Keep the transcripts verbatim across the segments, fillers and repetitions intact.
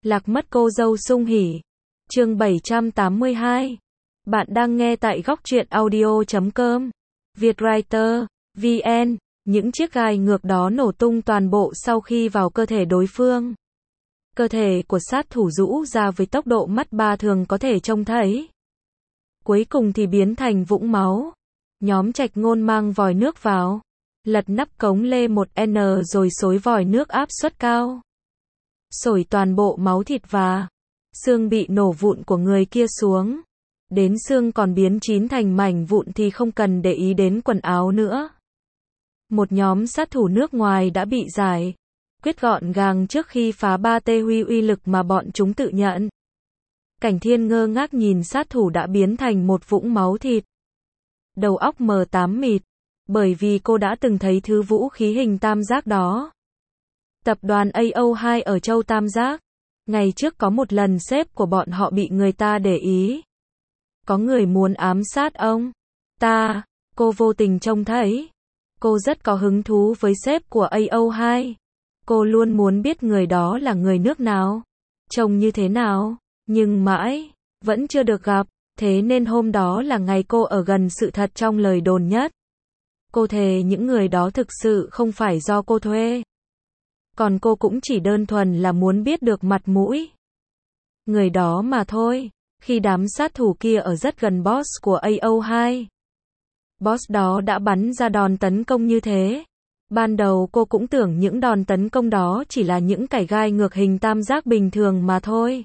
Lạc mất cô dâu sung hỉ. Chương bảy trăm tám mươi hai. Bạn đang nghe tại góc truyện audio chấm com. Vietwriter, vê en. Những chiếc gai ngược đó nổ tung toàn bộ sau khi vào cơ thể đối phương. Cơ thể của sát thủ rũ ra với tốc độ mắt ba thường có thể trông thấy. Cuối cùng thì biến thành vũng máu. Nhóm Trạch Ngôn mang vòi nước vào, lật nắp cống lê một N rồi xối vòi nước áp suất cao. Xổi toàn bộ máu thịt và xương bị nổ vụn của người kia xuống. Đến xương còn biến chín thành mảnh vụn thì không cần để ý đến quần áo nữa. Một nhóm sát thủ nước ngoài đã bị giải quyết gọn gàng trước khi phá ba tê huy uy lực mà bọn chúng tự nhận. Cảnh Thiên ngơ ngác nhìn sát thủ đã biến thành một vũng máu thịt. Đầu óc mờ tám mịt, bởi vì cô đã từng thấy thứ vũ khí hình tam giác đó. Tập đoàn A O hai ở châu Tam Giác. Ngày trước có một lần sếp của bọn họ bị người ta để ý. Có người muốn ám sát ông ta, cô vô tình trông thấy. Cô rất có hứng thú với sếp của A O hai. Cô luôn muốn biết người đó là người nước nào, trông như thế nào, nhưng mãi vẫn chưa được gặp. Thế nên hôm đó là ngày cô ở gần sự thật trong lời đồn nhất. Cô thề những người đó thực sự không phải do cô thuê. Còn cô cũng chỉ đơn thuần là muốn biết được mặt mũi người đó mà thôi. Khi đám sát thủ kia ở rất gần boss của A O hai, boss đó đã bắn ra đòn tấn công như thế. Ban đầu cô cũng tưởng những đòn tấn công đó chỉ là những cải gai ngược hình tam giác bình thường mà thôi.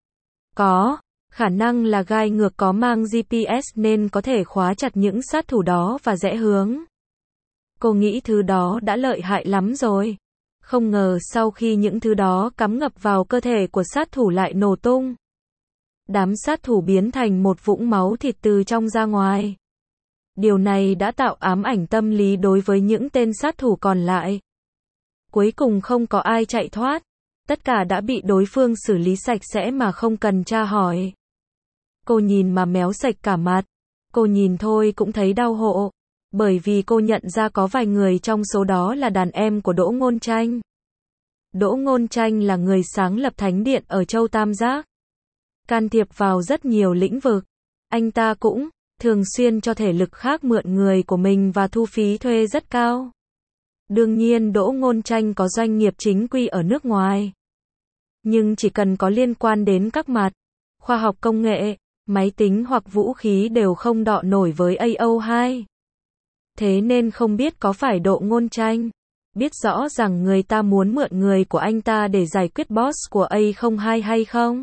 Có khả năng là gai ngược có mang G P S nên có thể khóa chặt những sát thủ đó và rẽ hướng. Cô nghĩ thứ đó đã lợi hại lắm rồi. Không ngờ sau khi những thứ đó cắm ngập vào cơ thể của sát thủ lại nổ tung. Đám sát thủ biến thành một vũng máu thịt từ trong ra ngoài. Điều này đã tạo ám ảnh tâm lý đối với những tên sát thủ còn lại. Cuối cùng không có ai chạy thoát. Tất cả đã bị đối phương xử lý sạch sẽ mà không cần tra hỏi. Cô nhìn mà méo sạch cả mặt. Cô nhìn thôi cũng thấy đau hộ. Bởi vì cô nhận ra có vài người trong số đó là đàn em của Đỗ Ngôn Tranh. Đỗ Ngôn Tranh là người sáng lập Thánh Điện ở châu Tam Giác. Can thiệp vào rất nhiều lĩnh vực. Anh ta cũng thường xuyên cho thể lực khác mượn người của mình và thu phí thuê rất cao. Đương nhiên Đỗ Ngôn Tranh có doanh nghiệp chính quy ở nước ngoài. Nhưng chỉ cần có liên quan đến các mặt khoa học công nghệ, máy tính hoặc vũ khí đều không đọ nổi với A O hai. Thế nên không biết có phải Đỗ Ngôn Tranh biết rõ rằng người ta muốn mượn người của anh ta để giải quyết boss của A O hai hay không?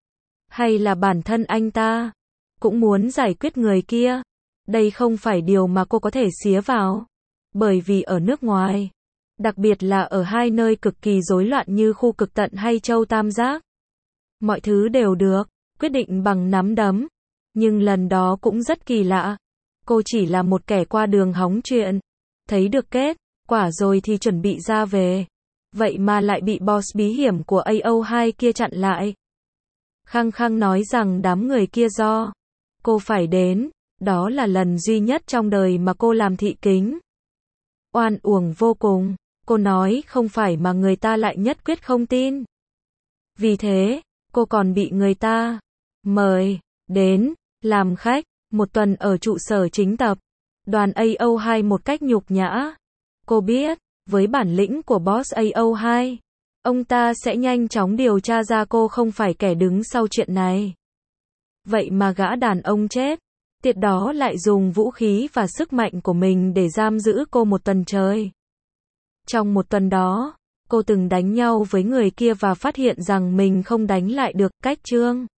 Hay là bản thân anh ta cũng muốn giải quyết người kia? Đây không phải điều mà cô có thể xía vào. Bởi vì ở nước ngoài, đặc biệt là ở hai nơi cực kỳ rối loạn như khu Cực Tận hay châu Tam Giác, mọi thứ đều được quyết định bằng nắm đấm. Nhưng lần đó cũng rất kỳ lạ. Cô chỉ là một kẻ qua đường hóng chuyện, thấy được kết quả rồi thì chuẩn bị ra về. Vậy mà lại bị boss bí hiểm của A O hai kia chặn lại. Khăng khăng nói rằng đám người kia do cô phải đến. Đó là lần duy nhất trong đời mà cô làm thị kính. Oan uổng vô cùng. Cô nói không phải mà người ta lại nhất quyết không tin. Vì thế, cô còn bị người ta mời đến làm khách một tuần ở trụ sở chính tập đoàn A O hai một cách nhục nhã. Cô biết, với bản lĩnh của boss A O hai, ông ta sẽ nhanh chóng điều tra ra cô không phải kẻ đứng sau chuyện này. Vậy mà gã đàn ông chết tiệt đó lại dùng vũ khí và sức mạnh của mình để giam giữ cô một tuần trời. Trong một tuần đó, cô từng đánh nhau với người kia và phát hiện rằng mình không đánh lại được. Cách chương